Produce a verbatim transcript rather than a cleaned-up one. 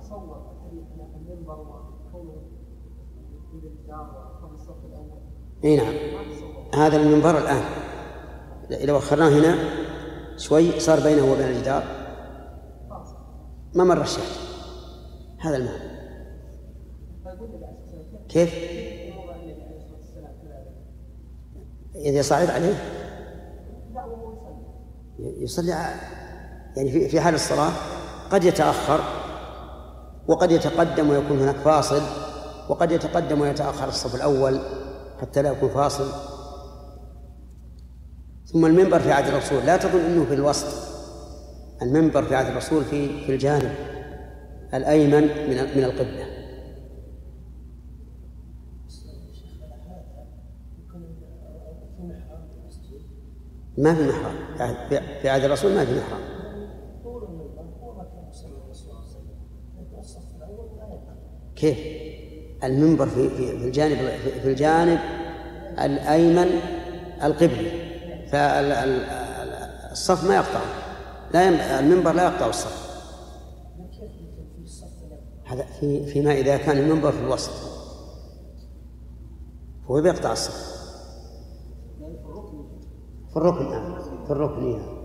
تصور المنبر وكونه في الجدار وفي الصف الاول. اي نعم، هذا المنبر الان لو اخرناه هنا شوي صار بينه وبين الجدار ما مر الشاة. هذا المعنى. كيف؟ إذا صعد عليه يصلي يعني في في حال الصلاة قد يتأخر وقد يتقدم ويكون هناك فاصل، وقد يتقدم ويتأخر الصف الأول حتى لا يكون فاصل. ثم المنبر في عهد الرسول لا تظن أنه في الوسط، المنبر في عهد الرسول في في الجانب الأيمن من من القبلة. ما في محراب في عهد الرسول، ما في محراب. كيف؟ المنبر في في الجانب في الجانب الأيمن القبلي، فالصف ما يقطع، لا المنبر لا يقطع الصف. هذا في فيما إذا كان المنبر في الوسط هو بيقطع الصف في الركن. في الركن في الركن